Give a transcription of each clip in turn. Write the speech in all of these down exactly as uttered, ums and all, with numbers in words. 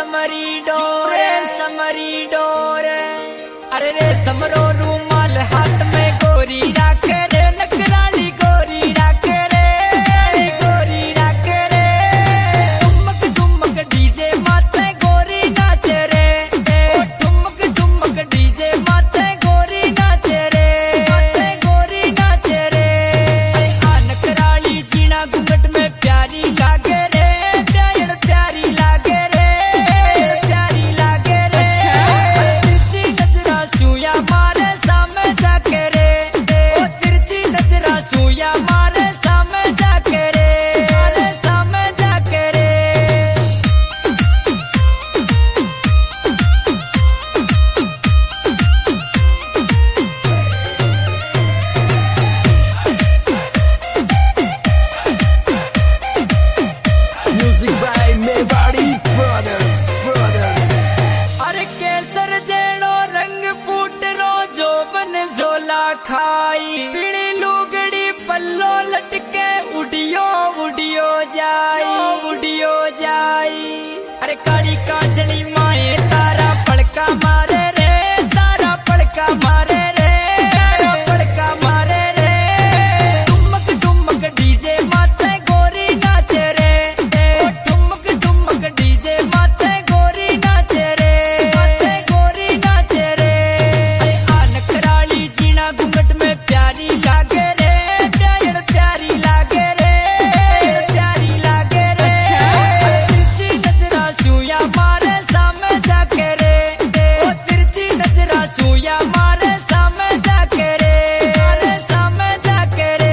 Summary डोरे summary डोरे। अरे रे समरो रूमाल हाथ में गोरी राखे रे, नकराली गोरी राखे रे, गोरी राखे रे। ठुमक ठुमक डीजे माते गोरी नाचे रे, ओ ठुमक ठुमक डीजे माते गोरी नाचे रे, माते गोरी नाचे रे। आ नकराली जीना घूंघट में प्यारी लागे रे, प्यार प्यारी लागे रे, प्यारी लागे रे। तिरछी नजरा सूया मारे सामने जाके रे, ओ तिरछी नजरा सूया मारे सामने जाके रे, मारे सामने जाके रे। Music by Mewari Brothers, Brothers. अरे केसर जेड़ो रंग फूटरो जो बन झोला खाई, पीली लुगड़ी पल्लो लटके उड़ियो उड़ियो जाई, उड़ियो जाई। अरे काली काजली माए तारा पड़का मारे रे, तारा पड़का मारे रे, तारा पड़का मारे रे। ठुमक ठुमक डीजे माते गोरी नाचे रे, ओ ठुमक ठुमक डीजे माते गोरी नाचे रे, माते गोरी नाचे रे। अरे आ नकराली जीना घूंघट में प्यारी लागे रे, प्यार प्यारी लागे रे, प्यारी लागे रे। तिरछी नजरा सूया मारे सामने जाके रे, ओ तिरछी नजरा सूया मारे सामने जाके रे, मारे सामने जाके रे।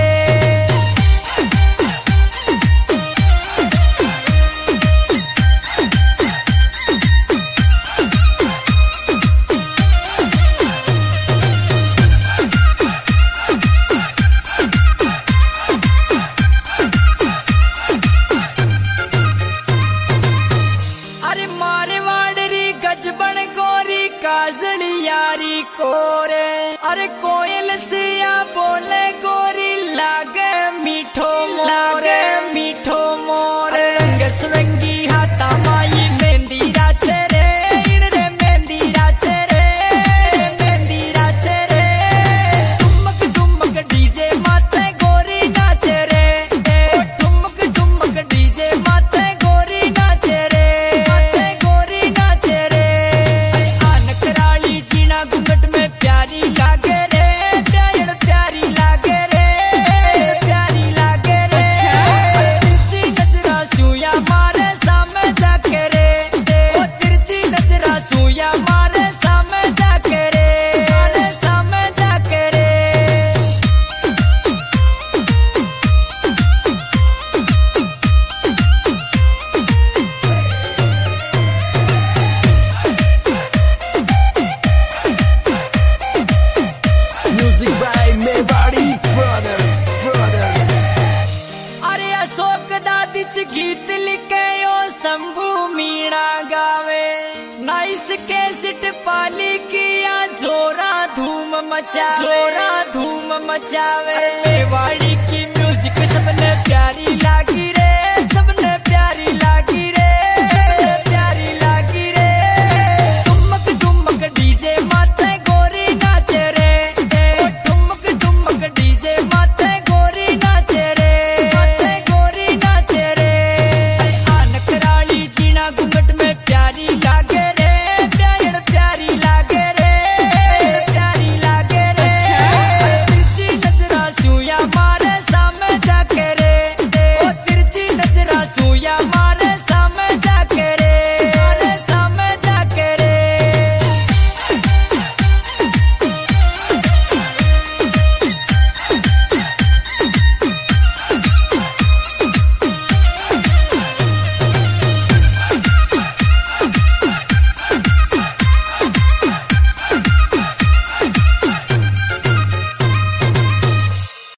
अरे मारे वाडरी गजबन गोरी काजली यारी कोरे। अरे कोयल सिया बोले गोरी लागे मीठो लागे मीठो मोरे। रंग सुरंगी हाथा माई मेहंदी राचे रे, इन रे मेहंदी राचे रे, मेहंदी राचे रे। ठुमक ठुमक डीजे माते गोरी नाचे रे, ओ ठुमक ठुमक डीजे माते गोरी नाचे रे, माते गोरी नाचे रे। अरे आ नकराली जीना घूंघट में प्यारी लागे रे, प्यार प्यारी लागे रे, प्यारी लागे रे। तिरछी नजरा सूया मारे सामने जाके रे, ओ तिरछी नजरा सूया मारे सामने जाके रे, मारे सामने जाके रे। Music by Mewari Brothers, Brothers. अरे अशोक दादी च गीत लिखे ओ शंभू मीणा गावे, नाइस कैसेट पाली किया जोरा धूम मचा, जोरा धूम मचावे। मेवाड़ी की म्यूजिक सबने प्यारी